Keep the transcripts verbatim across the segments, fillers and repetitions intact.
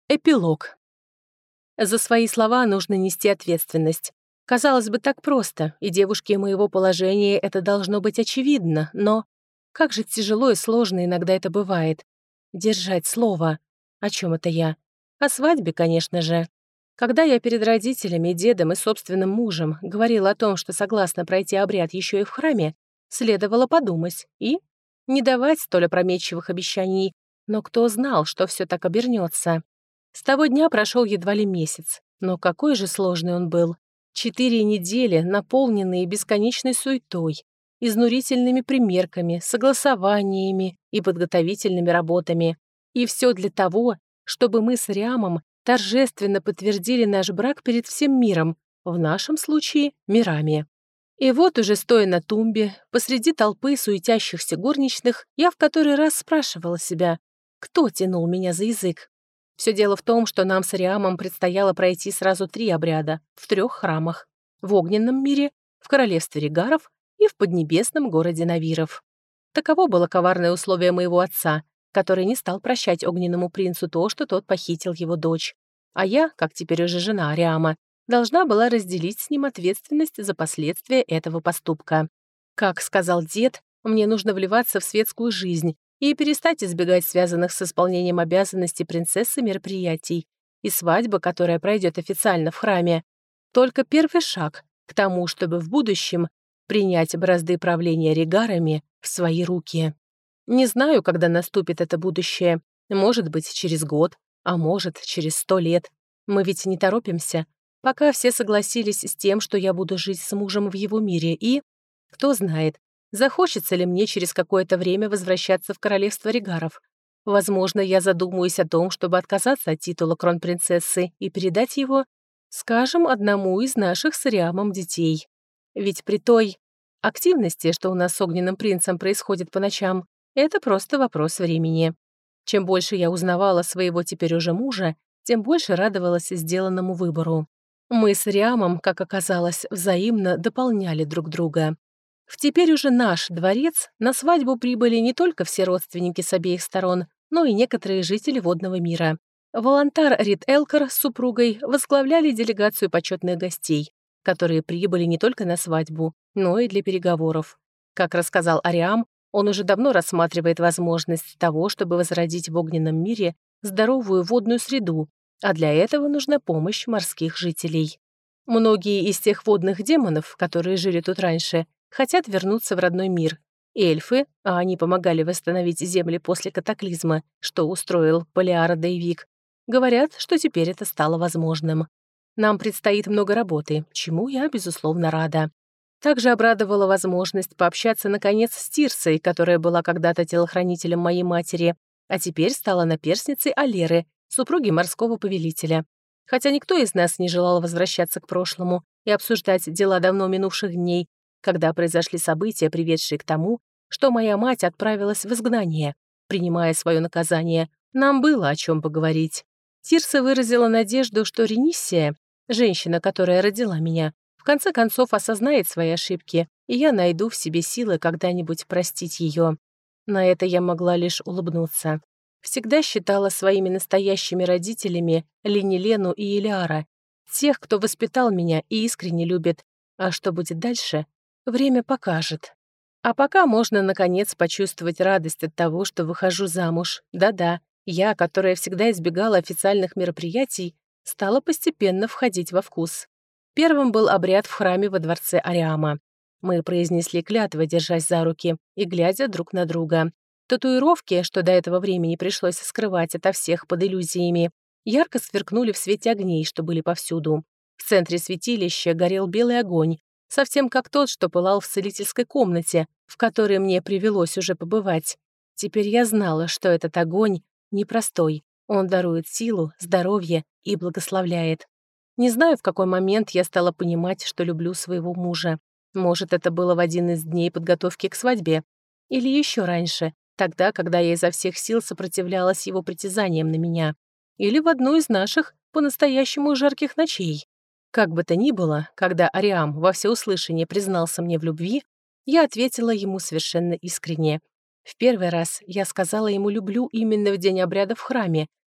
Эпилог. За свои слова нужно нести ответственность. Казалось бы, так просто, и девушке моего положения это должно быть очевидно, но как же тяжело и сложно иногда это бывает. Держать слово. О чем это я? О свадьбе, конечно же. Когда я перед родителями, дедом и собственным мужем говорила о том, что согласна пройти обряд еще и в храме, следовало подумать и не давать столь опрометчивых обещаний, но кто знал, что все так обернется. С того дня прошел едва ли месяц, но какой же сложный он был. Четыре недели, наполненные бесконечной суетой, изнурительными примерками, согласованиями и подготовительными работами. И все для того, чтобы мы с Риамом торжественно подтвердили наш брак перед всем миром, в нашем случае — мирами. И вот уже стоя на тумбе, посреди толпы суетящихся горничных, я в который раз спрашивала себя, кто тянул меня за язык. Все дело в том, что нам с Риамом предстояло пройти сразу три обряда в трех храмах. В огненном мире, в королевстве Ригаров и в поднебесном городе Навиров. Таково было коварное условие моего отца, который не стал прощать огненному принцу то, что тот похитил его дочь. А я, как теперь уже жена Риама, должна была разделить с ним ответственность за последствия этого поступка. Как сказал дед, мне нужно вливаться в светскую жизнь и перестать избегать связанных с исполнением обязанностей принцессы мероприятий. И свадьба, которая пройдет официально в храме, только первый шаг к тому, чтобы в будущем принять бразды правления Ригарами в свои руки. Не знаю, когда наступит это будущее. Может быть, через год, а может, через сто лет. Мы ведь не торопимся. Пока все согласились с тем, что я буду жить с мужем в его мире, и, кто знает, захочется ли мне через какое-то время возвращаться в королевство Ригаров. Возможно, я задумаюсь о том, чтобы отказаться от титула кронпринцессы и передать его, скажем, одному из наших с Риамом детей. Ведь при той активности, что у нас с огненным принцем происходит по ночам, это просто вопрос времени. Чем больше я узнавала своего теперь уже мужа, тем больше радовалась сделанному выбору. Мы с Риамом, как оказалось, взаимно дополняли друг друга. В теперь уже наш дворец на свадьбу прибыли не только все родственники с обеих сторон, но и некоторые жители водного мира. Волонтар Рид Элкар с супругой возглавляли делегацию почетных гостей, которые прибыли не только на свадьбу, но и для переговоров. Как рассказал Ариам, он уже давно рассматривает возможность того, чтобы возродить в огненном мире здоровую водную среду, а для этого нужна помощь морских жителей. Многие из тех водных демонов, которые жили тут раньше, хотят вернуться в родной мир. Эльфы, а они помогали восстановить земли после катаклизма, что устроил Полиара Дейвик, говорят, что теперь это стало возможным. Нам предстоит много работы, чему я, безусловно, рада. Также обрадовала возможность пообщаться, наконец, с Тирсой, которая была когда-то телохранителем моей матери, а теперь стала наперсницей Алеры, супруги морского повелителя. Хотя никто из нас не желал возвращаться к прошлому и обсуждать дела давно минувших дней, когда произошли события, приведшие к тому, что моя мать отправилась в изгнание. Принимая свое наказание, нам было о чем поговорить. Тирса выразила надежду, что Рениссия, женщина, которая родила меня, в конце концов осознает свои ошибки, и я найду в себе силы когда-нибудь простить ее. На это я могла лишь улыбнуться. Всегда считала своими настоящими родителями Линелену и Элиара, тех, кто воспитал меня и искренне любит. А что будет дальше, время покажет. А пока можно, наконец, почувствовать радость от того, что выхожу замуж. Да-да, я, которая всегда избегала официальных мероприятий, стала постепенно входить во вкус. Первым был обряд в храме во дворце Ариама. Мы произнесли клятвы, держась за руки и глядя друг на друга. Татуировки, что до этого времени пришлось скрывать ото всех под иллюзиями, ярко сверкнули в свете огней, что были повсюду. В центре святилища горел белый огонь, совсем как тот, что пылал в целительской комнате, в которой мне привелось уже побывать. Теперь я знала, что этот огонь непростой. Он дарует силу, здоровье и благословляет. Не знаю, в какой момент я стала понимать, что люблю своего мужа. Может, это было в один из дней подготовки к свадьбе. Или еще раньше, тогда, когда я изо всех сил сопротивлялась его притязаниям на меня. Или в одну из наших по-настоящему жарких ночей. Как бы то ни было, когда Ариам во всеуслышание признался мне в любви, я ответила ему совершенно искренне. В первый раз я сказала ему «люблю» именно в день обряда в храме,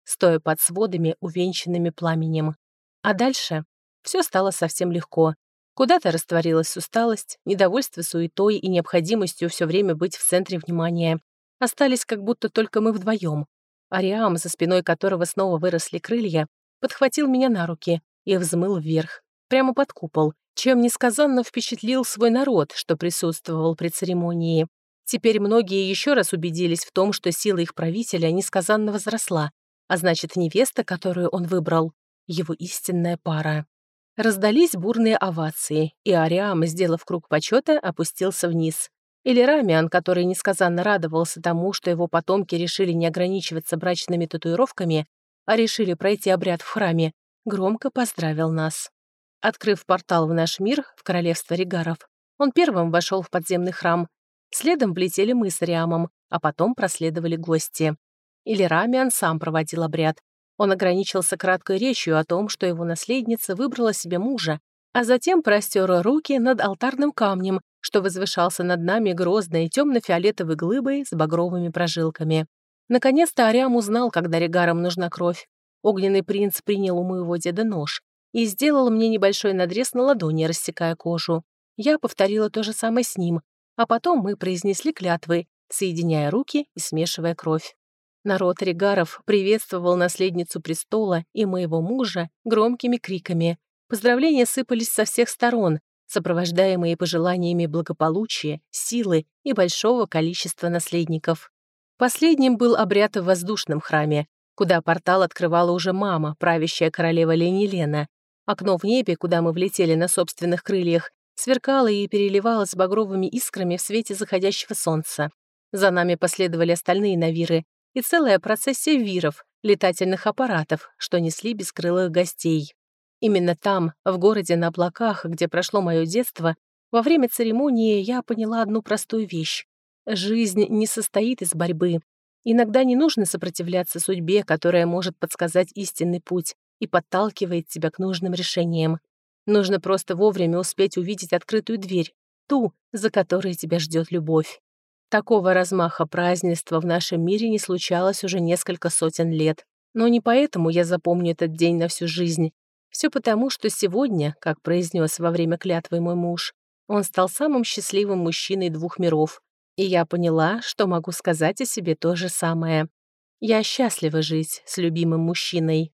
стоя под сводами, увенчанными пламенем. А дальше все стало совсем легко. Куда-то растворилась усталость, недовольство суетой и необходимостью все время быть в центре внимания. Остались как будто только мы вдвоем. Ариам, за спиной которого снова выросли крылья, подхватил меня на руки и взмыл вверх, прямо под купол, чем несказанно впечатлил свой народ, что присутствовал при церемонии. Теперь многие еще раз убедились в том, что сила их правителя несказанно возросла, а значит, невеста, которую он выбрал, его истинная пара. Раздались бурные овации, и Ариам, сделав круг почета, опустился вниз. Или Рамиан, который несказанно радовался тому, что его потомки решили не ограничиваться брачными татуировками, а решили пройти обряд в храме, громко поздравил нас. Открыв портал в наш мир, в королевство Ригаров, он первым вошел в подземный храм. Следом влетели мы с Риамом, а потом проследовали гости. Или Рамиан сам проводил обряд. Он ограничился краткой речью о том, что его наследница выбрала себе мужа, а затем простер руки над алтарным камнем, что возвышался над нами грозной темно-фиолетовой глыбой с багровыми прожилками. Наконец-то Ариам узнал, когда Ригарам нужна кровь. Огненный принц принял у моего деда нож и сделал мне небольшой надрез на ладони, рассекая кожу. Я повторила то же самое с ним, а потом мы произнесли клятвы, соединяя руки и смешивая кровь. Народ Ригаров приветствовал наследницу престола и моего мужа громкими криками. Поздравления сыпались со всех сторон, сопровождаемые пожеланиями благополучия, силы и большого количества наследников. Последним был обряд в воздушном храме, куда портал открывала уже мама, правящая королева Ленилена. Окно в небе, куда мы влетели на собственных крыльях, сверкало и переливалось багровыми искрами в свете заходящего солнца. За нами последовали остальные навиры и целая процессия виров, летательных аппаратов, что несли бескрылых гостей. Именно там, в городе на облаках, где прошло мое детство, во время церемонии я поняла одну простую вещь. Жизнь не состоит из борьбы. Иногда не нужно сопротивляться судьбе, которая может подсказать истинный путь и подталкивает тебя к нужным решениям. Нужно просто вовремя успеть увидеть открытую дверь, ту, за которой тебя ждет любовь. Такого размаха празднества в нашем мире не случалось уже несколько сотен лет. Но не поэтому я запомню этот день на всю жизнь. Все потому, что сегодня, как произнес во время клятвы мой муж, он стал самым счастливым мужчиной двух миров. И я поняла, что могу сказать о себе то же самое. Я счастлива жить с любимым мужчиной.